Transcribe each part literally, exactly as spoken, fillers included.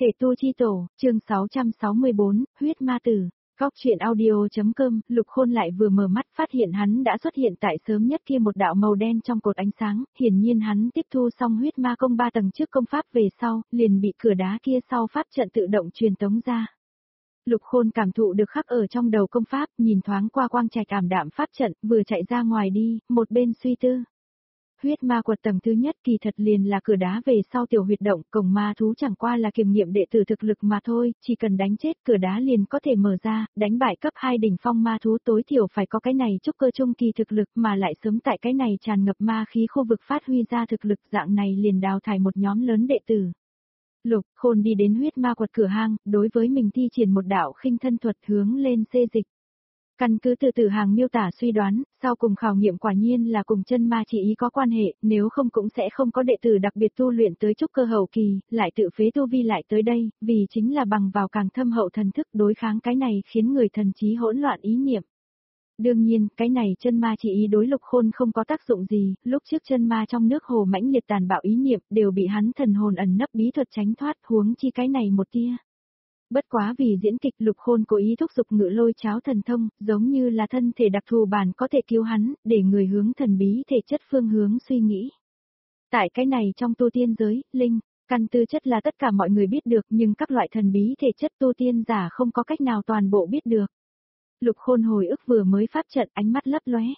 Thể tu chi tổ, chương sáu trăm sáu mươi bốn, huyết ma tử. Góc truyện audio.com, Lục Khôn lại vừa mở mắt phát hiện hắn đã xuất hiện tại sớm nhất kia một đạo màu đen trong cột ánh sáng, hiển nhiên hắn tiếp thu xong huyết ma công ba tầng trước công pháp về sau, liền bị cửa đá kia sau pháp trận tự động truyền tống ra. Lục Khôn cảm thụ được khắc ở trong đầu công pháp, nhìn thoáng qua quang trạch ảm đạm pháp trận, vừa chạy ra ngoài đi, một bên suy tư. Huyết ma quật tầng thứ nhất kỳ thật liền là cửa đá về sau tiểu huyệt động, cổng ma thú chẳng qua là kiểm nghiệm đệ tử thực lực mà thôi, chỉ cần đánh chết cửa đá liền có thể mở ra, đánh bại cấp hai đỉnh phong ma thú tối thiểu phải có cái này trúc cơ trung kỳ thực lực mà lại sớm tại cái này tràn ngập ma khí khu vực phát huy ra thực lực dạng này liền đào thải một nhóm lớn đệ tử. Lục Khôn đi đến huyết ma quật cửa hang, đối với mình thi triển một đạo khinh thân thuật hướng lên xê dịch. Căn cứ từ từ hàng miêu tả suy đoán, sau cùng khảo nghiệm quả nhiên là cùng chân ma chỉ ý có quan hệ, nếu không cũng sẽ không có đệ tử đặc biệt tu luyện tới trúc cơ hậu kỳ, lại tự phế tu vi lại tới đây, vì chính là bằng vào càng thâm hậu thần thức đối kháng cái này khiến người thần trí hỗn loạn ý niệm. Đương nhiên, cái này chân ma chỉ ý đối Lục Khôn không có tác dụng gì, lúc trước chân ma trong nước hồ mãnh liệt tàn bạo ý niệm đều bị hắn thần hồn ẩn nấp bí thuật tránh thoát, huống chi cái này một tia. Bất quá vì diễn kịch Lục Khôn cố ý thúc giục ngự lôi cháo thần thông, giống như là thân thể đặc thù bản có thể cứu hắn, để người hướng thần bí thể chất phương hướng suy nghĩ. Tại cái này trong tu tiên giới, linh, căn tư chất là tất cả mọi người biết được nhưng các loại thần bí thể chất tu tiên giả không có cách nào toàn bộ biết được. Lục Khôn hồi ức vừa mới pháp trận ánh mắt lấp lóe.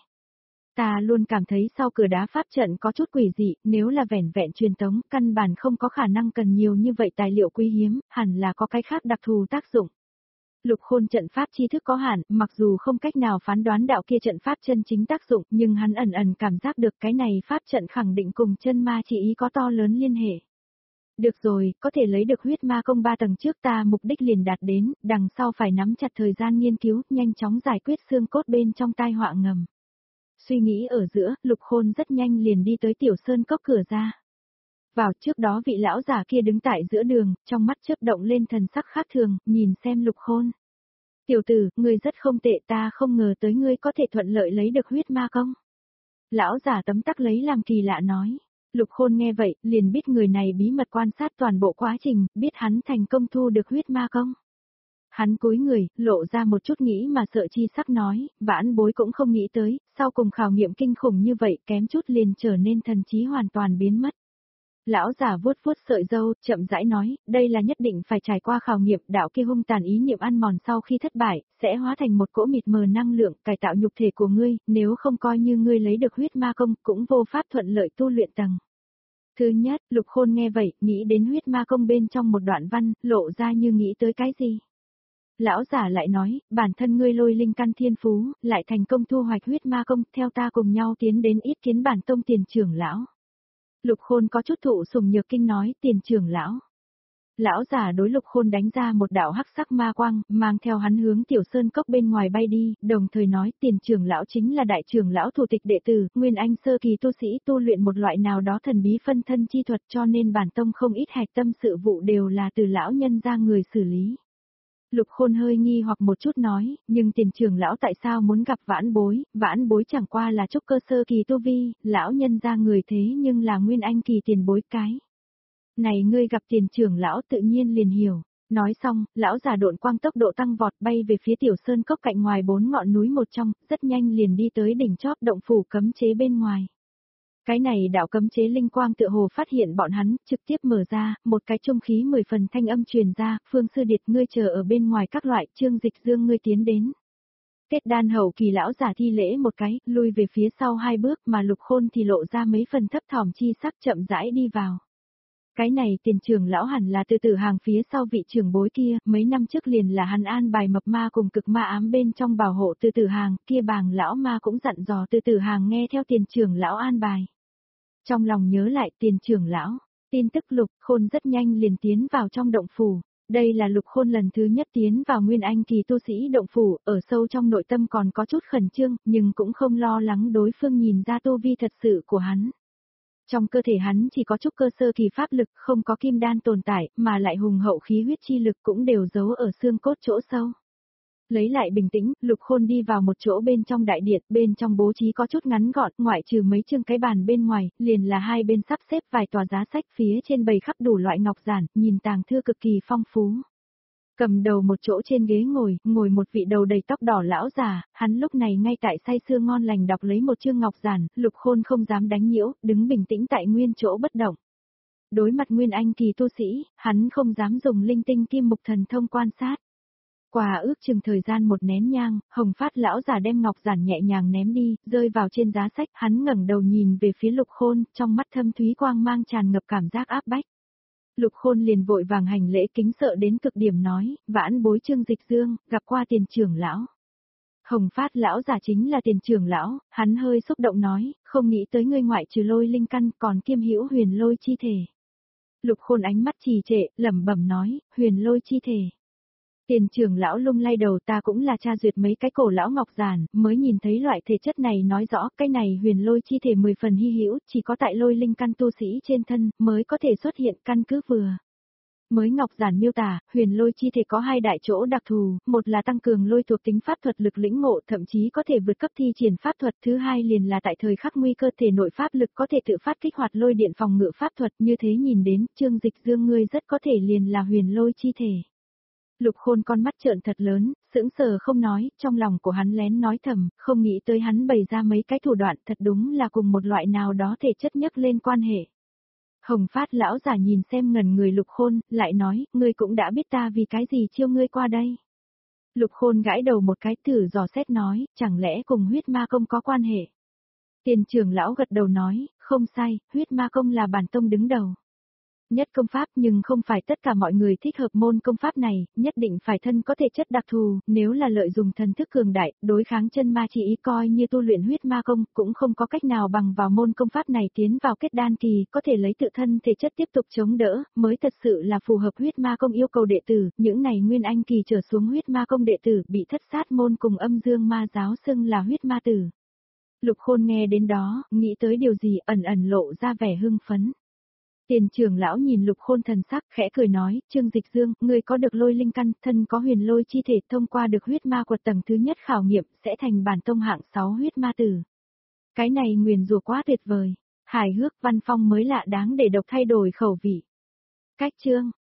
Ta luôn cảm thấy sau cửa đá pháp trận có chút quỷ dị, nếu là vẻn vẹn truyền tống, căn bản không có khả năng cần nhiều như vậy tài liệu quý hiếm, hẳn là có cái khác đặc thù tác dụng. Lục Khôn trận pháp tri thức có hạn, mặc dù không cách nào phán đoán đạo kia trận pháp chân chính tác dụng, nhưng hắn ẩn ẩn cảm giác được cái này pháp trận khẳng định cùng chân ma chỉ ý có to lớn liên hệ. Được rồi, có thể lấy được huyết ma công ba tầng trước ta mục đích liền đạt đến, đằng sau phải nắm chặt thời gian nghiên cứu, nhanh chóng giải quyết xương cốt bên trong tai họa ngầm. Suy nghĩ ở giữa, Lục Khôn rất nhanh liền đi tới tiểu sơn cốc cửa ra. Vào trước đó vị lão già kia đứng tại giữa đường, trong mắt chớp động lên thần sắc khác thường, nhìn xem Lục Khôn. Tiểu tử, ngươi rất không tệ, ta không ngờ tới ngươi có thể thuận lợi lấy được huyết ma công. Lão già tấm tắc lấy làm kỳ lạ nói. Lục Khôn nghe vậy, liền biết người này bí mật quan sát toàn bộ quá trình, biết hắn thành công thu được huyết ma công. Hắn cúi người, lộ ra một chút nghĩ mà sợ chi sắc nói, vãn bối cũng không nghĩ tới, sau cùng khảo nghiệm kinh khủng như vậy kém chút liền trở nên thần trí hoàn toàn biến mất. Lão giả vuốt vuốt sợi râu, chậm rãi nói, đây là nhất định phải trải qua khảo nghiệm, đạo kia hung tàn ý niệm ăn mòn sau khi thất bại, sẽ hóa thành một cỗ mịt mờ năng lượng, cải tạo nhục thể của ngươi, nếu không coi như ngươi lấy được huyết ma công, cũng vô pháp thuận lợi tu luyện tầng. Thứ nhất, Lục Khôn nghe vậy, nghĩ đến huyết ma công bên trong một đoạn văn, lộ ra như nghĩ tới cái gì. Lão giả lại nói, bản thân ngươi lôi linh căn thiên phú, lại thành công thu hoạch huyết ma công, theo ta cùng nhau tiến đến ít kiến bản tông tiền trưởng lão. Lục Khôn có chút thụ sùng nhược kinh nói, tiền trưởng lão. Lão giả đối Lục Khôn đánh ra một đạo hắc sắc ma quang, mang theo hắn hướng tiểu sơn cốc bên ngoài bay đi, đồng thời nói tiền trưởng lão chính là đại trưởng lão thủ tịch đệ tử, nguyên anh sơ kỳ tu sĩ tu luyện một loại nào đó thần bí phân thân chi thuật cho nên bản tông không ít hạch tâm sự vụ đều là từ lão nhân ra người xử lý. Lục Khôn hơi nghi hoặc một chút nói, nhưng tiền trưởng lão tại sao muốn gặp vãn bối, vãn bối chẳng qua là trúc cơ sơ kỳ tu vi, lão nhân ra người thế nhưng là nguyên anh kỳ tiền bối cái. Này ngươi gặp tiền trưởng lão tự nhiên liền hiểu, nói xong, lão giả độn quang tốc độ tăng vọt bay về phía tiểu sơn cốc cạnh ngoài bốn ngọn núi một trong, rất nhanh liền đi tới đỉnh chóp động phủ cấm chế bên ngoài. Cái này đạo cấm chế linh quang tựa hồ phát hiện bọn hắn, trực tiếp mở ra, một cái trung khí mười phần thanh âm truyền ra, Phương Sư Điệt ngươi chờ ở bên ngoài các loại, Trương Dịch Dương ngươi tiến đến. Kết đan hậu kỳ lão giả thi lễ một cái, lui về phía sau hai bước mà Lục Khôn thì lộ ra mấy phần thấp thỏm chi sắc chậm rãi đi vào. Cái này tiền trưởng lão hẳn là từ tử hàng phía sau vị trưởng bối kia, mấy năm trước liền là hắn an bài mập ma cùng cực ma ám bên trong bảo hộ từ tử hàng, kia bàng lão ma cũng dặn dò từ tử hàng nghe theo tiền trưởng lão an bài. Trong lòng nhớ lại tiền trưởng lão, tin tức Lục Khôn rất nhanh liền tiến vào trong động phủ. Đây là Lục Khôn lần thứ nhất tiến vào nguyên anh kỳ tu sĩ động phủ, ở sâu trong nội tâm còn có chút khẩn trương, nhưng cũng không lo lắng đối phương nhìn ra tu vi thật sự của hắn. Trong cơ thể hắn chỉ có chút cơ sơ kỳ pháp lực, không có kim đan tồn tại, mà lại hùng hậu khí huyết chi lực cũng đều giấu ở xương cốt chỗ sâu. Lấy lại bình tĩnh, Lục Khôn đi vào một chỗ bên trong đại điện, bên trong bố trí có chút ngắn gọn, ngoại trừ mấy chương cái bàn bên ngoài, liền là hai bên sắp xếp vài tòa giá sách, phía trên bày khắp đủ loại ngọc giản, nhìn tàng thư cực kỳ phong phú. Cầm đầu một chỗ trên ghế ngồi, ngồi một vị đầu đầy tóc đỏ lão già, hắn lúc này ngay tại say sưa ngon lành đọc lấy một chương ngọc giản, Lục Khôn không dám đánh nhiễu, đứng bình tĩnh tại nguyên chỗ bất động. Đối mặt nguyên anh kỳ tu sĩ, hắn không dám dùng linh tinh kim mục thần thông quan sát. Qua ước chừng thời gian một nén nhang, Hồng Phát lão già đem ngọc giản nhẹ nhàng ném đi, rơi vào trên giá sách, hắn ngẩng đầu nhìn về phía Lục Khôn, trong mắt thâm thúy quang mang tràn ngập cảm giác áp bách. Lục Khôn liền vội vàng hành lễ kính sợ đến cực điểm nói, vãn bối Trương Dịch Dương, gặp qua tiền trưởng lão. Hồng Phát lão giả chính là tiền trưởng lão, hắn hơi xúc động nói, không nghĩ tới ngươi ngoại trừ lôi linh căn còn kiêm hữu huyền lôi chi thể. Lục Khôn ánh mắt trì trệ, lẩm bẩm nói, huyền lôi chi thể. Tiền trưởng lão lung lay đầu, ta cũng là tra duyệt mấy cái cổ lão ngọc giản, mới nhìn thấy loại thể chất này, nói rõ cái này huyền lôi chi thể mười phần hy hữu, chỉ có tại lôi linh căn tu sĩ trên thân mới có thể xuất hiện, căn cứ vừa. Mới ngọc giản miêu tả, huyền lôi chi thể có hai đại chỗ đặc thù, một là tăng cường lôi thuộc tính pháp thuật lực lĩnh ngộ, thậm chí có thể vượt cấp thi triển pháp thuật, thứ hai liền là tại thời khắc nguy cơ thể nội pháp lực có thể tự phát kích hoạt lôi điện phòng ngự pháp thuật, như thế nhìn đến, Trương Dịch Dương ngươi rất có thể liền là huyền lôi chi thể. Lục Khôn con mắt trợn thật lớn, sững sờ không nói, trong lòng của hắn lén nói thầm, không nghĩ tới hắn bày ra mấy cái thủ đoạn, thật đúng là cùng một loại nào đó thể chất nhất lên quan hệ. Hồng Phát lão giả nhìn xem ngẩn người Lục Khôn, lại nói, ngươi cũng đã biết ta vì cái gì chiêu ngươi qua đây. Lục Khôn gãi đầu một cái, thử dò xét nói, chẳng lẽ cùng huyết ma công có quan hệ. Tiền trưởng lão gật đầu nói, không sai, huyết ma công là bản tông đứng đầu nhất công pháp, nhưng không phải tất cả mọi người thích hợp môn công pháp này, nhất định phải thân có thể chất đặc thù, nếu là lợi dụng thần thức cường đại, đối kháng chân ma chỉ ý coi như tu luyện huyết ma công, cũng không có cách nào bằng vào môn công pháp này tiến vào kết đan kỳ, có thể lấy tự thân thể chất tiếp tục chống đỡ, mới thật sự là phù hợp huyết ma công yêu cầu đệ tử, những này nguyên anh kỳ trở xuống huyết ma công đệ tử bị thất sát môn cùng âm dương ma giáo xưng là huyết ma tử. Lục Khôn nghe đến đó, nghĩ tới điều gì, ẩn ẩn lộ ra vẻ hưng phấn. Tiền trưởng lão nhìn Lục Khôn thần sắc, khẽ cười nói, Trương Dịch Dương, ngươi có được lôi linh căn, thân có huyền lôi chi thể, thông qua được huyết ma quật tầng thứ nhất khảo nghiệm, sẽ thành bản tông hạng sáu huyết ma tử. Cái này nguyền rủa quá tuyệt vời, hài hước văn phong mới lạ đáng để độc thay đổi khẩu vị. Cách chương